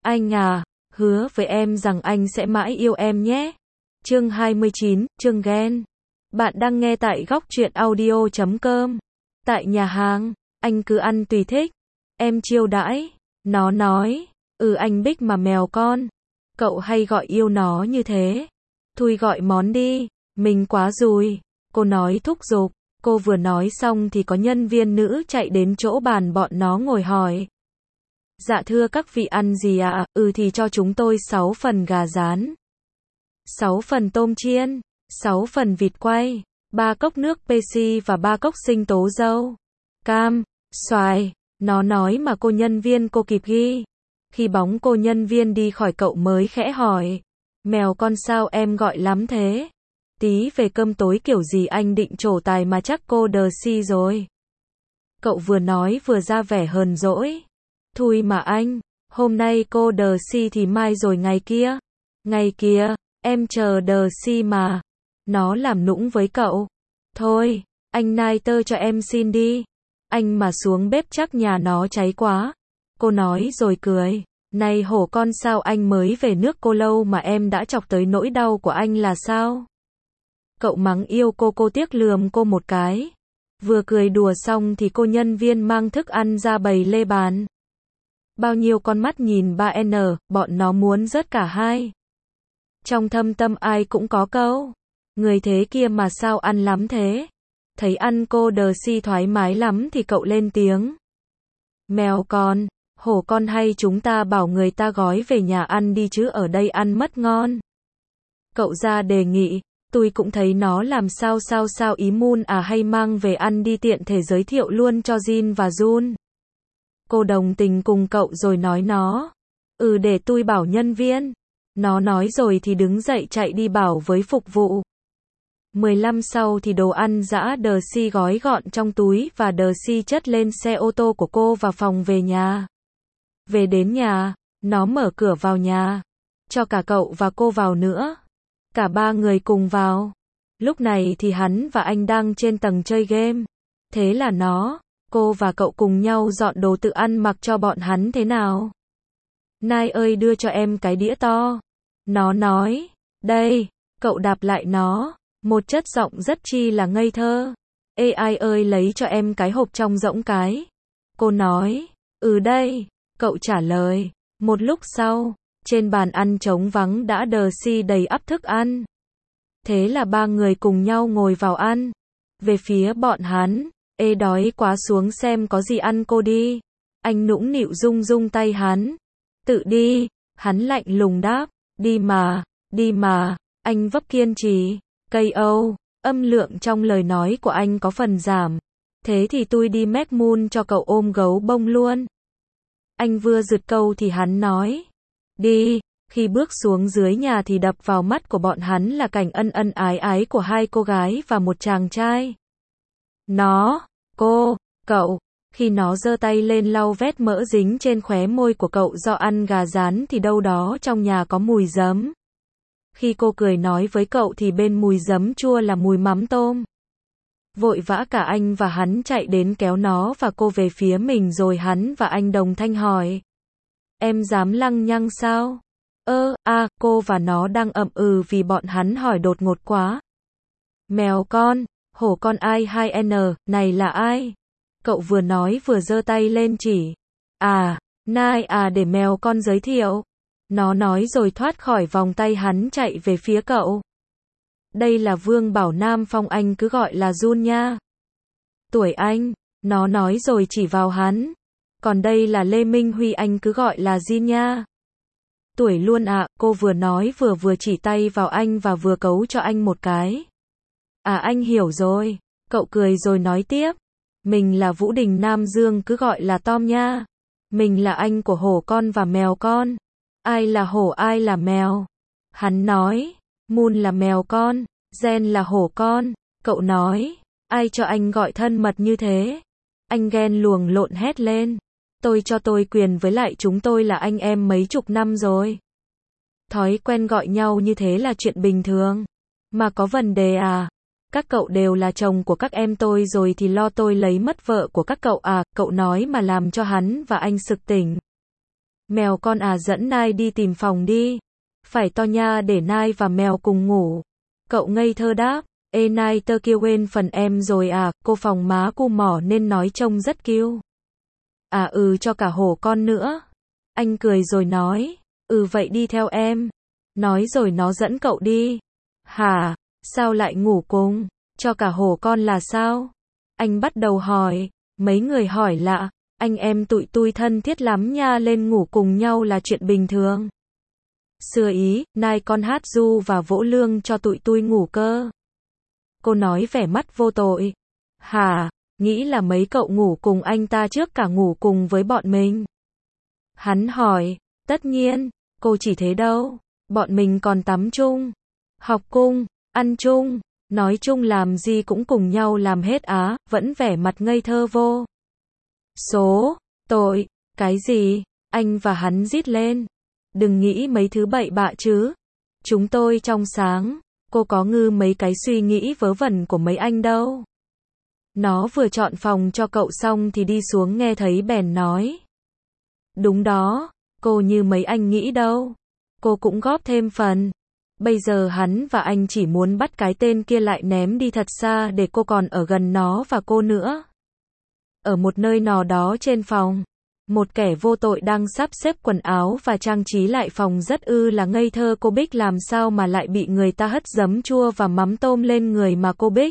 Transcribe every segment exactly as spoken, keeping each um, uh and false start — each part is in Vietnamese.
Anh à, hứa với em rằng anh sẽ mãi yêu em nhé. Chương hai mươi chín, chương ghen. Bạn đang nghe tại góc truyện audio chấm com. Tại nhà hàng, anh cứ ăn tùy thích. Em chiêu đãi. Nó nói, ừ anh Bích mà mèo con. Cậu hay gọi yêu nó như thế. Thôi gọi món đi, mình quá rồi. Cô nói thúc giục. Cô vừa nói xong thì có nhân viên nữ chạy đến chỗ bàn bọn nó ngồi hỏi. Dạ thưa các vị ăn gì ạ? À? Ừ thì cho chúng tôi sáu phần gà rán, sáu phần tôm chiên, sáu phần vịt quay, ba cốc nước Pepsi và ba cốc sinh tố dâu, cam, xoài. Nó nói mà cô nhân viên cô kịp ghi. Khi bóng cô nhân viên đi khỏi cậu mới khẽ hỏi. Mèo con sao em gọi lắm thế? Tí về cơm tối kiểu gì anh định trổ tài mà chắc cô đờ si rồi. Cậu vừa nói vừa ra vẻ hờn dỗi. Thôi mà anh, hôm nay cô đờ si thì mai rồi ngày kia. Ngày kia, em chờ đờ si mà. Nó làm nũng với cậu. Thôi, anh nai tơ cho em xin đi. Anh mà xuống bếp chắc nhà nó cháy quá. Cô nói rồi cười. Này hổ con sao anh mới về nước cô lâu mà em đã chọc tới nỗi đau của anh là sao? Cậu mắng yêu cô cô tiếc lườm cô một cái. Vừa cười đùa xong thì cô nhân viên mang thức ăn ra bày lê bàn. Bao nhiêu con mắt nhìn ba en, bọn nó muốn rớt cả hai. Trong thâm tâm ai cũng có câu. Người thế kia mà sao ăn lắm thế? Thấy ăn cô đờ si thoải mái lắm thì cậu lên tiếng. Mèo con, hổ con hay chúng ta bảo người ta gói về nhà ăn đi chứ ở đây ăn mất ngon. Cậu ra đề nghị. Tôi cũng thấy nó làm sao sao sao ý mun à hay mang về ăn đi tiện thể giới thiệu luôn cho Jin và Jun. Cô đồng tình cùng cậu rồi nói nó. Ừ để tôi bảo nhân viên. Nó nói rồi thì đứng dậy chạy đi bảo với phục vụ. mười lăm sau thì đồ ăn dã đờ si gói gọn trong túi và đờ si chất lên xe ô tô của cô vào phòng về nhà. Về đến nhà, nó mở cửa vào nhà. Cho cả cậu và cô vào nữa. Cả ba người cùng vào. Lúc này thì hắn và anh đang trên tầng chơi game. Thế là nó, cô và cậu cùng nhau dọn đồ tự ăn mặc cho bọn hắn thế nào. Nai ơi đưa cho em cái đĩa to. Nó nói, đây, cậu đạp lại nó. Một chất giọng rất chi là ngây thơ. Ê ai ơi lấy cho em cái hộp trong rỗng cái. Cô nói, ừ đây, cậu trả lời. Một lúc sau, trên bàn ăn trống vắng đã đờ si đầy ắp thức ăn. Thế là ba người cùng nhau ngồi vào ăn. Về phía bọn hắn, ê đói quá xuống xem có gì ăn cô đi. Anh nũng nịu rung rung tay hắn. Tự đi, hắn lạnh lùng đáp. Đi mà, đi mà, anh vấp kiên trì. Cây âu, âm lượng trong lời nói của anh có phần giảm. Thế thì tôi đi Mac Moon cho cậu ôm gấu bông luôn. Anh vừa giật câu thì hắn nói. Đi, khi bước xuống dưới nhà thì đập vào mắt của bọn hắn là cảnh ân ân ái ái của hai cô gái và một chàng trai. Nó, cô, cậu, khi nó giơ tay lên lau vết mỡ dính trên khóe môi của cậu do ăn gà rán thì đâu đó trong nhà có mùi giấm. Khi cô cười nói với cậu thì bên mùi giấm chua là mùi mắm tôm. Vội vã cả anh và hắn chạy đến kéo nó và cô về phía mình rồi hắn và anh đồng thanh hỏi. Em dám lăng nhăng sao? Ơ, à, cô và nó đang ậm ừ vì bọn hắn hỏi đột ngột quá. Mèo con, hổ con ai hai n, này là ai? Cậu vừa nói vừa giơ tay lên chỉ. À, nai à để mèo con giới thiệu. Nó nói rồi thoát khỏi vòng tay hắn chạy về phía cậu. Đây là Vương Bảo Nam Phong anh cứ gọi là Jun nha. Tuổi anh, nó nói rồi chỉ vào hắn. Còn đây là Lê Minh Huy anh cứ gọi là Jin nha. Tuổi luôn ạ, à, cô vừa nói vừa vừa chỉ tay vào anh và vừa cấu cho anh một cái. À anh hiểu rồi, cậu cười rồi nói tiếp. Mình là Vũ Đình Nam Dương cứ gọi là Tom nha. Mình là anh của hổ con và mèo con. Ai là hổ ai là mèo? Hắn nói, Moon là mèo con, Gen là hổ con. Cậu nói, ai cho anh gọi thân mật như thế? Anh ghen luồng lộn hét lên. Tôi cho tôi quyền với lại chúng tôi là anh em mấy chục năm rồi. Thói quen gọi nhau như thế là chuyện bình thường. Mà có vấn đề à? Các cậu đều là chồng của các em tôi rồi thì lo tôi lấy mất vợ của các cậu à? Cậu nói mà làm cho hắn và anh sực tỉnh. Mèo con à, dẫn Nai đi tìm phòng đi. Phải to nha, để Nai và mèo cùng ngủ. Cậu ngây thơ đáp. Ê Nai, tơ kia quên phần em rồi à, cô phòng má cu mỏ nên nói trông rất cute. À ừ, cho cả hổ con nữa. Anh cười rồi nói. Ừ vậy đi theo em. Nói rồi nó dẫn cậu đi. Hả? Sao lại ngủ cùng? Cho cả hổ con là sao? Anh bắt đầu hỏi. Mấy người hỏi lạ. Anh em tụi tui thân thiết lắm nha, lên ngủ cùng nhau là chuyện bình thường. Xưa ý, Nai con hát ru và vỗ lương cho tụi tui ngủ cơ. Cô nói vẻ mắt vô tội. Hả? Nghĩ là mấy cậu ngủ cùng anh ta trước cả ngủ cùng với bọn mình. Hắn hỏi. Tất nhiên, cô chỉ thế đâu. Bọn mình còn tắm chung, học chung, ăn chung, nói chung, làm gì cũng cùng nhau làm hết á, vẫn vẻ mặt ngây thơ vô số. Tội. Cái gì? Anh và hắn rít lên. Đừng nghĩ mấy thứ bậy bạ chứ. Chúng tôi trong sáng. Cô có ngư mấy cái suy nghĩ vớ vẩn của mấy anh đâu. Nó vừa chọn phòng cho cậu xong thì đi xuống nghe thấy bèn nói. Đúng đó, cô như mấy anh nghĩ đâu. Cô cũng góp thêm phần. Bây giờ hắn và anh chỉ muốn bắt cái tên kia lại ném đi thật xa để cô còn ở gần nó và cô nữa. Ở một nơi nào đó trên phòng, một kẻ vô tội đang sắp xếp quần áo và trang trí lại phòng rất ư là ngây thơ. Cô Bích làm sao mà lại bị người ta hất giấm chua và mắm tôm lên người mà cô Bích?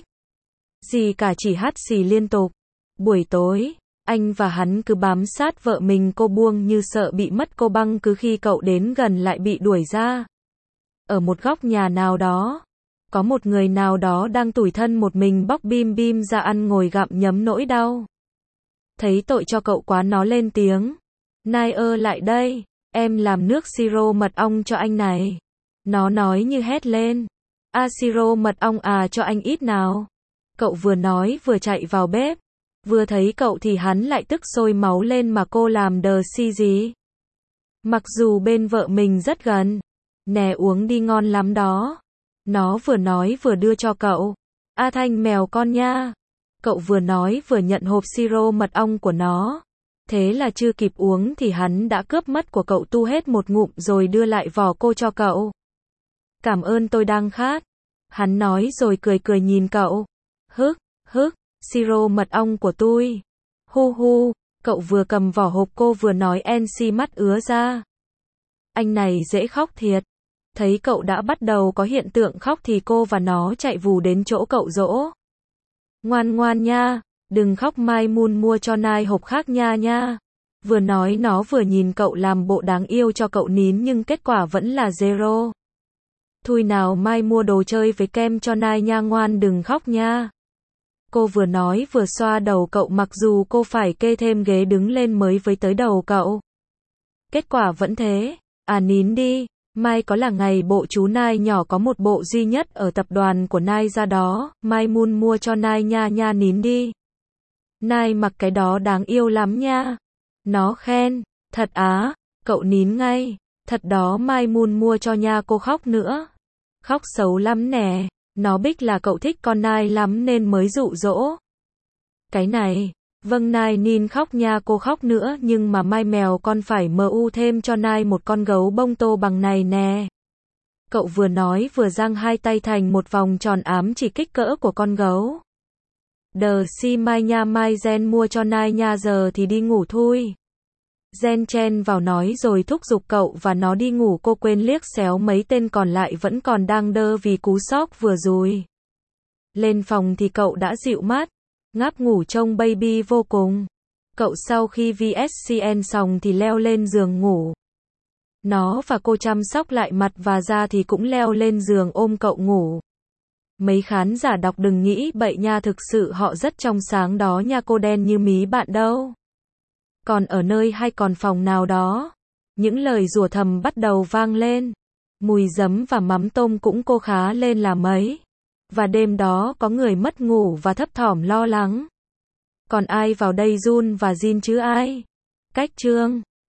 Gì cả, chỉ hắt xì liên tục. Buổi tối, anh và hắn cứ bám sát vợ mình, cô buông như sợ bị mất cô băng, cứ khi cậu đến gần lại bị đuổi ra. Ở một góc nhà nào đó, có một người nào đó đang tủi thân một mình bóc bim bim ra ăn ngồi gặm nhấm nỗi đau. Thấy tội cho cậu quá, nó lên tiếng. Nai ơ, lại đây, em làm nước siro mật ong cho anh này. Nó nói như hét lên. A, siro mật ong à, cho anh ít nào. Cậu vừa nói vừa chạy vào bếp. Vừa thấy cậu thì hắn lại tức sôi máu lên, mà cô làm đờ si gì. Mặc dù bên vợ mình rất gần. Nè, uống đi, ngon lắm đó. Nó vừa nói vừa đưa cho cậu. A Thanh, mèo con nha. Cậu vừa nói vừa nhận hộp siro mật ong của nó. Thế là chưa kịp uống thì hắn đã cướp mất của cậu, tu hết một ngụm rồi đưa lại vỏ cô cho cậu. Cảm ơn, tôi đang khát. Hắn nói rồi cười cười nhìn cậu. Hức, hức, siro mật ong của tôi. Hu hu, cậu vừa cầm vỏ hộp cô vừa nói en xi mắt ứa ra. Anh này dễ khóc thiệt. Thấy cậu đã bắt đầu có hiện tượng khóc thì cô và nó chạy vù đến chỗ cậu dỗ. Ngoan ngoan nha, đừng khóc, mai Moon mua cho Nai hộp khác nha nha. Vừa nói nó vừa nhìn cậu làm bộ đáng yêu cho cậu nín, nhưng kết quả vẫn là zero. Thôi nào, mai mua đồ chơi với kem cho Nai nha, ngoan đừng khóc nha. Cô vừa nói vừa xoa đầu cậu, mặc dù cô phải kê thêm ghế đứng lên mới với tới đầu cậu. Kết quả vẫn thế. À nín đi, mai có là ngày bộ chú Nai nhỏ có một bộ duy nhất ở tập đoàn của Nai ra đó, mai Moon mua cho Nai nha nha, nín đi. Nai mặc cái đó đáng yêu lắm nha. Nó khen. Thật á? Cậu nín ngay. Thật đó, mai Moon mua cho nha. Cô khóc nữa. Khóc xấu lắm nè. Nó Bích là cậu thích con Nai lắm nên mới dụ dỗ. Cái này. Vâng, Nai nín khóc nha, cô khóc nữa, nhưng mà mai mèo con phải mu thêm cho Nai một con gấu bông tô bằng này nè. Cậu vừa nói vừa giang hai tay thành một vòng tròn ám chỉ kích cỡ của con gấu. Đờ si mai nha, mai Gen mua cho Nai nha, giờ thì đi ngủ thôi. Gen chen vào nói rồi thúc giục cậu và nó đi ngủ. Cô quên liếc xéo mấy tên còn lại vẫn còn đang đơ vì cú sốc vừa rồi. Lên phòng thì cậu đã dịu mắt, ngáp ngủ trông baby vô cùng. Cậu sau khi vê ét xê en xong thì leo lên giường ngủ. Nó và cô chăm sóc lại mặt và da thì cũng leo lên giường ôm cậu ngủ. Mấy khán giả đọc đừng nghĩ bậy nha, thực sự họ rất trong sáng đó nha, cô đen như mí bạn đâu. Còn ở nơi hay còn phòng nào đó, những lời rủa thầm bắt đầu vang lên. Mùi giấm và mắm tôm cũng cô khá lên là mấy. Và đêm đó có người mất ngủ và thấp thỏm lo lắng. Còn ai vào đây run và zin chứ ai? Cách chương